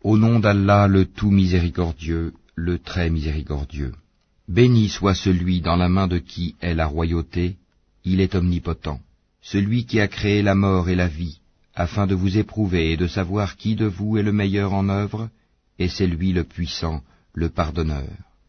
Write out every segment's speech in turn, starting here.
Au nom d'Allah, le tout miséricordieux, le très miséricordieux. Béni soit celui dans la main de qui est la royauté, il est omnipotent. Celui qui a créé la mort et la vie, afin de vous éprouver et de savoir qui de vous est le meilleur en œuvre, et c'est lui le puissant, le pardonneur.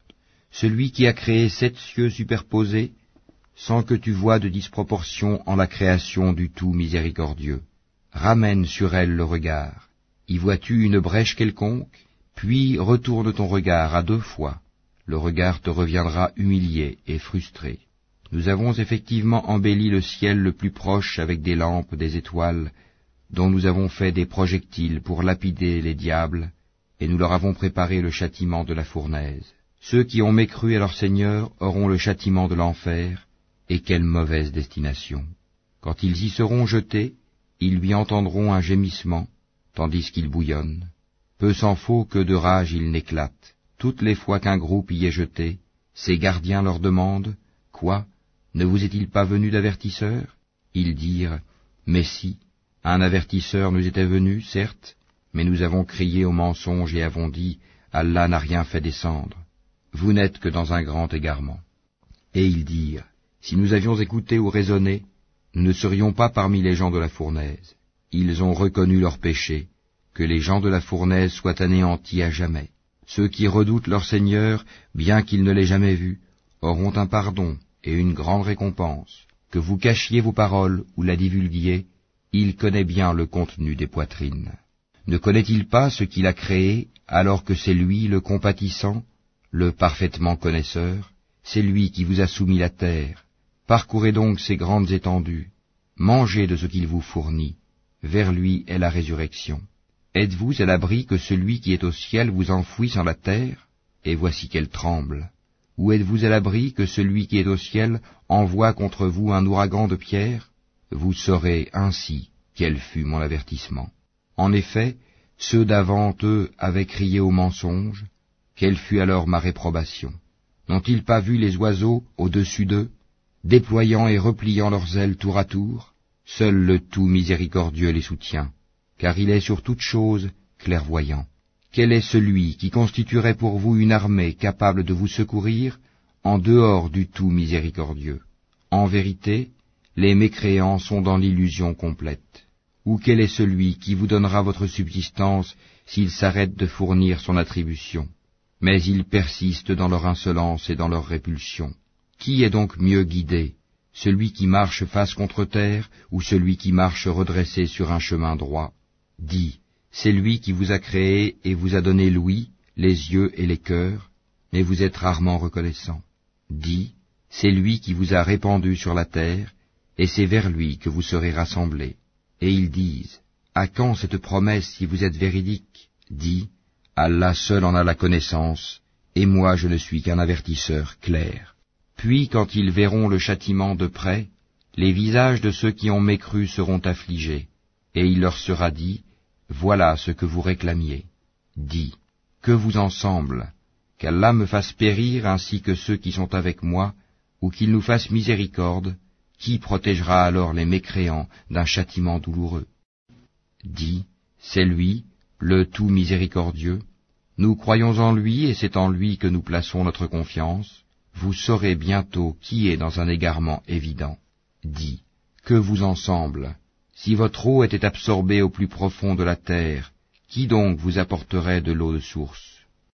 Celui qui a créé 7 cieux superposés, sans que tu voies de disproportion en la création du tout miséricordieux. Ramène sur elle le regard. Y vois-tu une brèche quelconque? Puis retourne ton regard à 2 fois. Le regard te reviendra humilié et frustré. Nous avons effectivement embelli le ciel le plus proche avec des lampes, des étoiles, dont nous avons fait des projectiles pour lapider les diables, et nous leur avons préparé le châtiment de la fournaise. Ceux qui ont mécru à leur Seigneur auront le châtiment de l'enfer, et quelle mauvaise destination. Quand ils y seront jetés, ils lui entendront un gémissement, tandis qu'il bouillonne. Peu s'en faut que de rage il n'éclate. Toutes les fois qu'un groupe y est jeté, ses gardiens leur demandent, « Quoi? Ne vous est-il pas venu d'avertisseur ?» Ils dirent, « Mais si, un avertisseur nous était venu, certes, mais nous avons crié au mensonge et avons dit, « Allah n'a rien fait descendre. » Vous n'êtes que dans un grand égarement. Et ils dirent, « Si nous avions écouté ou raisonné, nous ne serions pas parmi les gens de la fournaise. » Ils ont reconnu leur péché, que les gens de la fournaise soient anéantis à jamais. Ceux qui redoutent leur Seigneur, bien qu'ils ne l'aient jamais vu, auront un pardon et une grande récompense. Que vous cachiez vos paroles ou la divulguiez, il connaît bien le contenu des poitrines. Ne connaît-il pas ce qu'il a créé, alors que c'est lui le compatissant, le parfaitement connaisseur? C'est lui qui vous a soumis la terre. Parcourez donc ses grandes étendues, mangez de ce qu'il vous fournit. Vers lui est la résurrection. Êtes-vous à l'abri que celui qui est au ciel vous enfouisse en la terre? Et voici qu'elle tremble. Ou êtes-vous à l'abri que celui qui est au ciel envoie contre vous un ouragan de pierres? Vous saurez ainsi quel fut mon avertissement. En effet, ceux d'avant eux avaient crié au mensonge. Quelle fut alors ma réprobation? N'ont-ils pas vu les oiseaux au-dessus d'eux, déployant et repliant leurs ailes tour à tour? Seul le tout miséricordieux les soutient, car il est sur toute chose clairvoyant. Quel est celui qui constituerait pour vous une armée capable de vous secourir en dehors du tout miséricordieux? En vérité, les mécréants sont dans l'illusion complète. Ou quel est celui qui vous donnera votre subsistance s'il s'arrête de fournir son attribution? Mais ils persistent dans leur insolence et dans leur répulsion. Qui est donc mieux guidé? Celui qui marche face contre terre, ou celui qui marche redressé sur un chemin droit? Dis, c'est lui qui vous a créé et vous a donné l'ouïe, les yeux et les cœurs, mais vous êtes rarement reconnaissant. Dis, c'est lui qui vous a répandu sur la terre, et c'est vers lui que vous serez rassemblés. Et ils disent, à quand cette promesse si vous êtes véridique? Dis, Allah seul en a la connaissance, et moi je ne suis qu'un avertisseur clair. Puis, quand ils verront le châtiment de près, les visages de ceux qui ont mécru seront affligés, et il leur sera dit, voilà ce que vous réclamiez. Dis, que vous en semble, qu'Allah me fasse périr ainsi que ceux qui sont avec moi, ou qu'il nous fasse miséricorde, qui protégera alors les mécréants d'un châtiment douloureux? Dis, c'est lui, le tout miséricordieux, nous croyons en lui et c'est en lui que nous plaçons notre confiance. Vous saurez bientôt qui est dans un égarement évident. Dis, que vous en semble? Si votre eau était absorbée au plus profond de la terre, qui donc vous apporterait de l'eau de source?